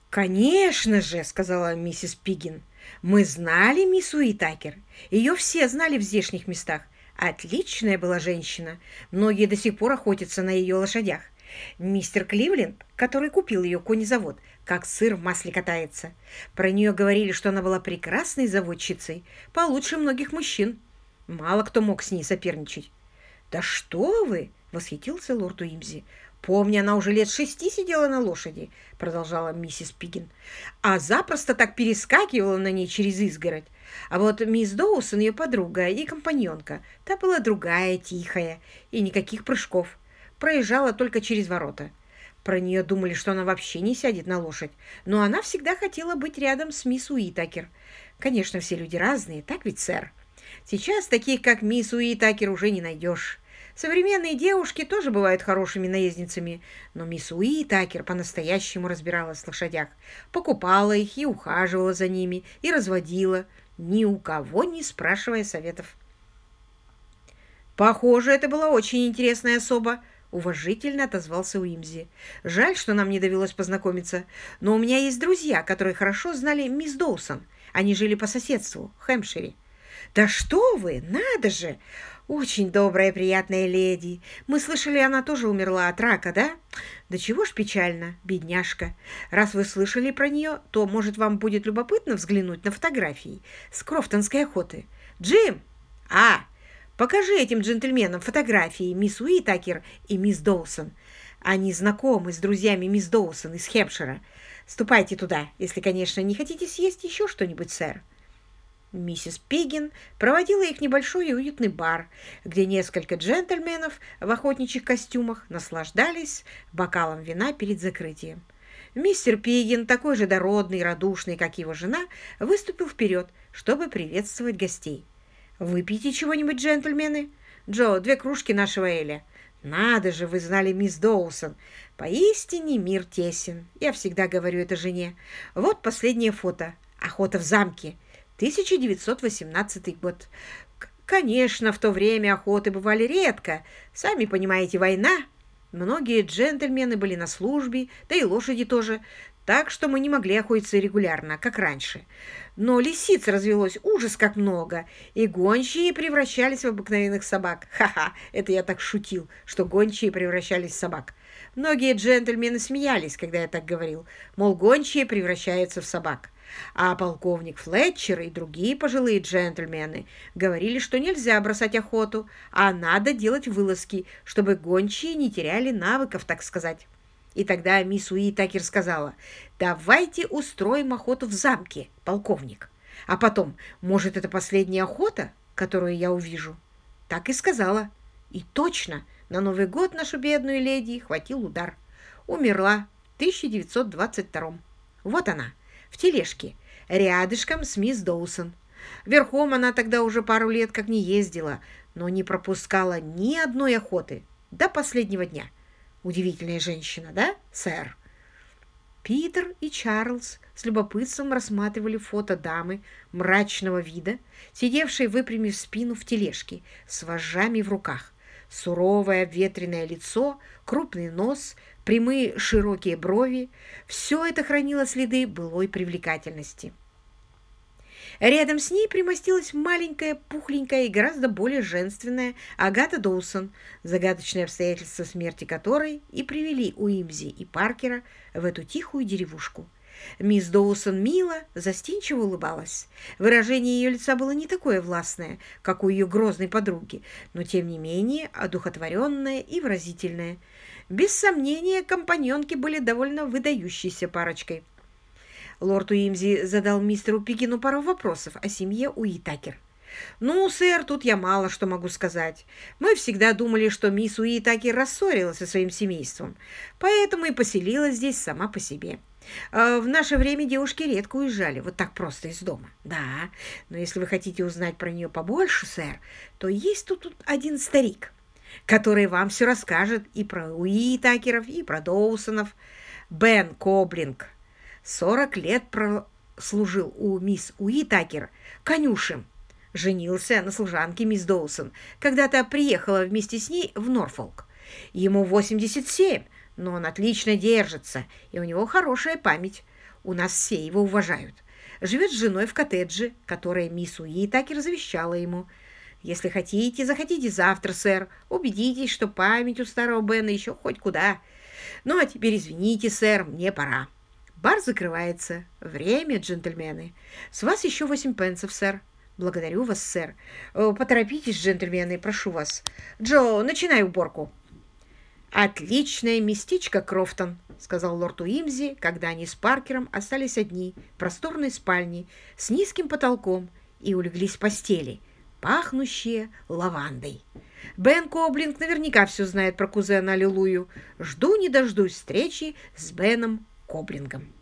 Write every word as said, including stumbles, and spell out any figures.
«Конечно же», — сказала миссис Пиггин. «Мы знали мисс Уитакер. Ее все знали в здешних местах. Отличная была женщина. Многие до сих пор охотятся на ее лошадях. Мистер Кливленд, который купил ее конезавод, как сыр в масле катается. Про нее говорили, что она была прекрасной заводчицей, получше многих мужчин. Мало кто мог с ней соперничать». «Да что вы!» — восхитился лорд Уимзи. «Помню, она уже лет шести сидела на лошади», — продолжала миссис Пиггин, «а запросто так перескакивала на ней через изгородь. А вот мисс Доусон, ее подруга и компаньонка, та была другая, тихая, и никаких прыжков. Проезжала только через ворота. Про нее думали, что она вообще не сядет на лошадь, но она всегда хотела быть рядом с мисс Уитакер. Конечно, все люди разные, так ведь, сэр? Сейчас таких, как мисс Уитакер, уже не найдешь. Современные девушки тоже бывают хорошими наездницами, но мисс Уитакер по-настоящему разбиралась в лошадях, покупала их и ухаживала за ними, и разводила, ни у кого не спрашивая советов. «Похоже, это была очень интересная особа», — уважительно отозвался Уимзи. «Жаль, что нам не довелось познакомиться, но у меня есть друзья, которые хорошо знали мисс Доусон. Они жили по соседству, в Хэмпшире». «Да что вы! Надо же! Очень добрая, приятная леди. Мы слышали, она тоже умерла от рака, да? Да чего ж печально, бедняжка. Раз вы слышали про нее, то, может, вам будет любопытно взглянуть на фотографии с Крофтонской охоты. Джим! А, покажи этим джентльменам фотографии мисс Уитакер и мисс Доусон. Они знакомы с друзьями мисс Доусон из Хэмпшира. Ступайте туда, если, конечно, не хотите съесть еще что-нибудь, сэр». Миссис Пиггин проводила их в небольшой и уютный бар, где несколько джентльменов в охотничьих костюмах наслаждались бокалом вина перед закрытием. Мистер Пиггин, такой же дородный и радушный, как его жена, выступил вперед, чтобы приветствовать гостей. «Выпейте чего-нибудь, джентльмены? Джо, две кружки нашего эля. Надо же, вы знали мисс Доусон. Поистине мир тесен. Я всегда говорю это жене. Вот последнее фото. Охота в замке. тысяча девятьсот восемнадцатый год. К- Конечно, в то время охоты бывали редко. Сами понимаете, война. Многие джентльмены были на службе, да и лошади тоже. Так что мы не могли охотиться регулярно, как раньше. Но лисиц развелось ужас как много, и гончие превращались в обыкновенных собак. Ха-ха, это я так шутил, что гончие превращались в собак. Многие джентльмены смеялись, когда я так говорил, мол, гончие превращаются в собак. А полковник Флетчер и другие пожилые джентльмены говорили, что нельзя бросать охоту, а надо делать вылазки, чтобы гончие не теряли навыков, так сказать. И тогда мисс Уитакер сказала: «Давайте устроим охоту в замке, полковник. А потом, может, это последняя охота, которую я увижу?» Так и сказала. И точно, на Новый год нашу бедную леди хватил удар. Умерла в тысяча девятьсот двадцать втором. Вот она, в тележке, рядышком с мисс Доусон. Верхом она тогда уже пару лет как не ездила, но не пропускала ни одной охоты до последнего дня. Удивительная женщина, да, сэр? Питер и Чарльз с любопытством рассматривали фото дамы мрачного вида, сидевшей, выпрямив спину в тележке, с вожжами в руках. Суровое обветренное лицо, крупный нос, прямые широкие брови — все это хранило следы былой привлекательности. Рядом с ней примостилась маленькая, пухленькая и гораздо более женственная Агата Доусон, загадочные обстоятельства смерти которой и привели Уимзи и Паркера в эту тихую деревушку. Мисс Доусон мило, застенчиво улыбалась. Выражение ее лица было не такое властное, как у ее грозной подруги, но тем не менее одухотворенное и выразительное. Без сомнения, компаньонки были довольно выдающейся парочкой. Лорд Уимзи задал мистеру Пиггину пару вопросов о семье Уитакер. «Ну, сэр, тут я мало что могу сказать. Мы всегда думали, что мисс Уитакер рассорилась со своим семейством, поэтому и поселилась здесь сама по себе. А в наше время девушки редко уезжали вот так просто из дома. Да, но если вы хотите узнать про нее побольше, сэр, то есть тут, тут один старик, который вам все расскажет и про Уитакеров, и про Доусонов. Бен Коблинг. Сорок лет прослужил у мисс Уитакер конюшем. Женился на служанке мисс Доусон, когда-то приехала вместе с ней в Норфолк. Ему восемьдесят семь, но он отлично держится, и у него хорошая память. У нас все его уважают. Живет с женой в коттедже, которое мисс Уи так и развещала ему. Если хотите, заходите завтра, сэр. Убедитесь, что память у старого Бена еще хоть куда. Ну, а теперь извините, сэр, мне пора. Бар закрывается. Время, джентльмены. С вас еще восемь пенсов, сэр. Благодарю вас, сэр. Э, Поторопитесь, джентльмены, прошу вас. Джо, начинай уборку. «Отличное местечко, Крофтон», — сказал лорд Уимзи, когда они с Паркером остались одни в просторной спальне с низким потолком и улеглись в постели, пахнущие лавандой. «Бен Коблинг наверняка все знает про кузена Аллилуйю. Жду не дождусь встречи с Беном Коблингом».